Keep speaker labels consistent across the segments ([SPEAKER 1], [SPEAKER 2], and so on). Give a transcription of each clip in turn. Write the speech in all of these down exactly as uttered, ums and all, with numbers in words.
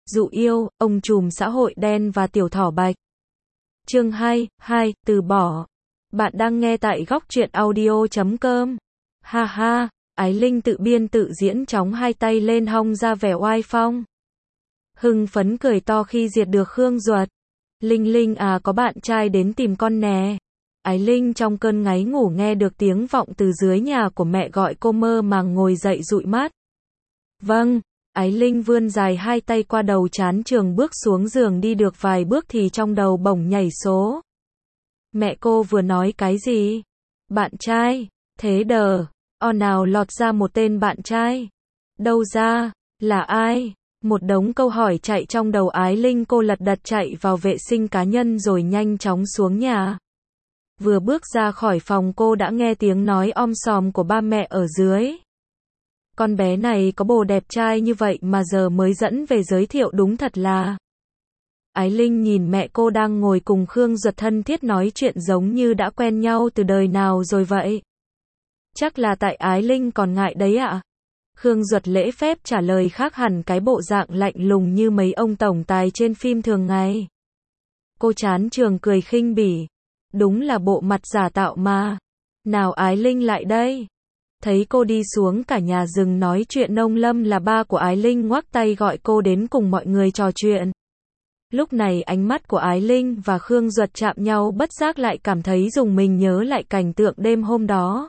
[SPEAKER 1] Dụ yêu, ông trùm xã hội đen và tiểu thỏ bạch. Chương hai, hai, từ bỏ. Bạn đang nghe tại góc truyện audio chấm com. Ha ha, Ái Linh tự biên tự diễn chóng hai tay lên hông ra vẻ oai phong. Hưng phấn cười to khi diệt được Khương Duật. Linh Linh à, có bạn trai đến tìm con nè. Ái Linh trong cơn ngáy ngủ nghe được tiếng vọng từ dưới nhà của mẹ gọi cô, mơ màng ngồi dậy dụi mắt. Vâng. Ái Linh vươn dài hai tay qua đầu trán trường, bước xuống giường đi được vài bước thì trong đầu bỗng nhảy số. Mẹ cô vừa nói cái gì? Bạn trai? Thế đờ, o nào lọt ra một tên bạn trai. Đâu ra? Là ai? Một đống câu hỏi chạy trong đầu Ái Linh, cô lật đật chạy vào vệ sinh cá nhân rồi nhanh chóng xuống nhà. Vừa bước ra khỏi phòng cô đã nghe tiếng nói om sòm của ba mẹ ở dưới. Con bé này có bồ đẹp trai như vậy mà giờ mới dẫn về giới thiệu, đúng thật là. Ái Linh nhìn mẹ cô đang ngồi cùng Khương Duật thân thiết nói chuyện giống như đã quen nhau từ đời nào rồi vậy. Chắc là tại Ái Linh còn ngại đấy ạ. À? Khương Duật lễ phép trả lời, khác hẳn cái bộ dạng lạnh lùng như mấy ông tổng tài trên phim thường ngày. Cô chán trường cười khinh bỉ. Đúng là bộ mặt giả tạo mà. Nào Ái Linh lại đây. Thấy cô đi xuống, cả nhà dừng nói chuyện. Ông Lâm là ba của Ái Linh ngoắc tay gọi cô đến cùng mọi người trò chuyện. Lúc này ánh mắt của Ái Linh và Khương Duật chạm nhau, bất giác lại cảm thấy rùng mình, nhớ lại cảnh tượng đêm hôm đó.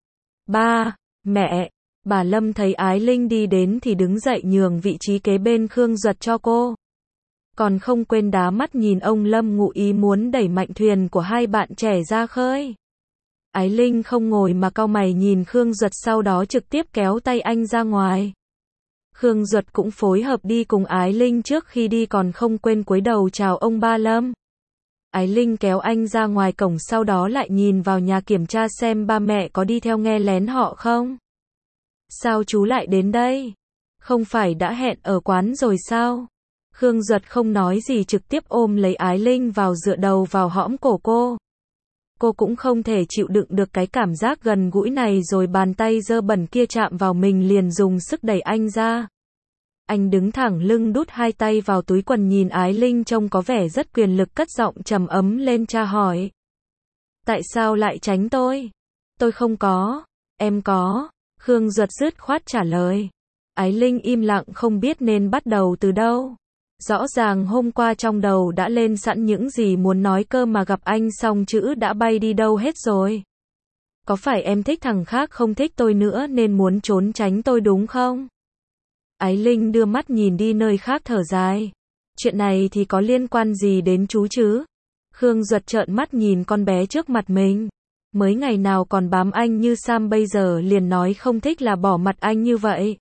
[SPEAKER 1] Ba, mẹ, bà Lâm thấy Ái Linh đi đến thì đứng dậy nhường vị trí kế bên Khương Duật cho cô. Còn không quên đá mắt nhìn ông Lâm, ngụ ý muốn đẩy mạnh thuyền của hai bạn trẻ ra khơi. Ái Linh không ngồi mà cau mày nhìn Khương Duật, sau đó trực tiếp kéo tay anh ra ngoài. Khương Duật cũng phối hợp đi cùng Ái Linh, trước khi đi còn không quên cúi đầu chào ông ba Lâm. Ái Linh kéo anh ra ngoài cổng, sau đó lại nhìn vào nhà kiểm tra xem ba mẹ có đi theo nghe lén họ không. Sao chú lại đến đây? Không phải đã hẹn ở quán rồi sao? Khương Duật không nói gì, trực tiếp ôm lấy Ái Linh vào, dựa đầu vào hõm cổ cô. Cô cũng không thể chịu đựng được cái cảm giác gần gũi này rồi, bàn tay dơ bẩn kia chạm vào mình liền dùng sức đẩy anh ra. Anh đứng thẳng lưng, đút hai tay vào túi quần nhìn Ái Linh trông có vẻ rất quyền lực, cất giọng trầm ấm lên, tra hỏi. Tại sao lại tránh tôi? Tôi không có. Em có. Khương Duật dứt khoát trả lời. Ái Linh im lặng, không biết nên bắt đầu từ đâu. Rõ ràng hôm qua trong đầu đã lên sẵn những gì muốn nói cơ mà gặp anh xong chữ đã bay đi đâu hết rồi. Có phải em thích thằng khác, không thích tôi nữa nên muốn trốn tránh tôi đúng không? Ái Linh đưa mắt nhìn đi nơi khác, thở dài. Chuyện này thì có liên quan gì đến chú chứ? Khương Duật trợn mắt nhìn con bé trước mặt mình. Mới ngày nào còn bám anh như Sam, bây giờ liền nói không thích là bỏ mặt anh như vậy.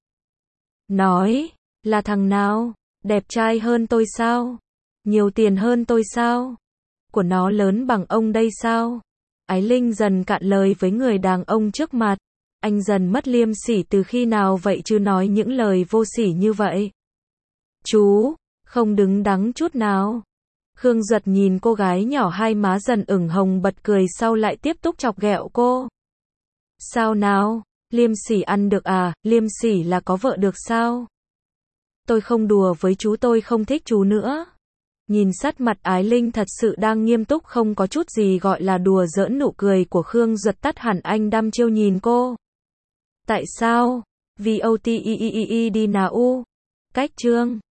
[SPEAKER 1] Nói, là thằng nào? Đẹp trai hơn tôi sao? Nhiều tiền hơn tôi sao? Của nó lớn bằng ông đây sao? Ái Linh dần cạn lời với người đàn ông trước mặt. Anh dần mất liêm sỉ từ khi nào vậy chứ, nói những lời vô sỉ như vậy? Chú, không đứng đắn chút nào. Khương Duật nhìn cô gái nhỏ, hai má dần ửng hồng, bật cười, sau lại tiếp tục chọc ghẹo cô. Sao nào? Liêm sỉ ăn được à? Liêm sỉ là có vợ được sao? Tôi không đùa với chú, tôi không thích chú nữa. Nhìn sát mặt Ái Linh thật sự đang nghiêm túc, không có chút gì gọi là đùa giỡn, nụ cười của Khương Duật tắt hẳn, anh đăm chiêu nhìn cô. Tại sao? Vì o tê i i i đi nào u. Cách chương.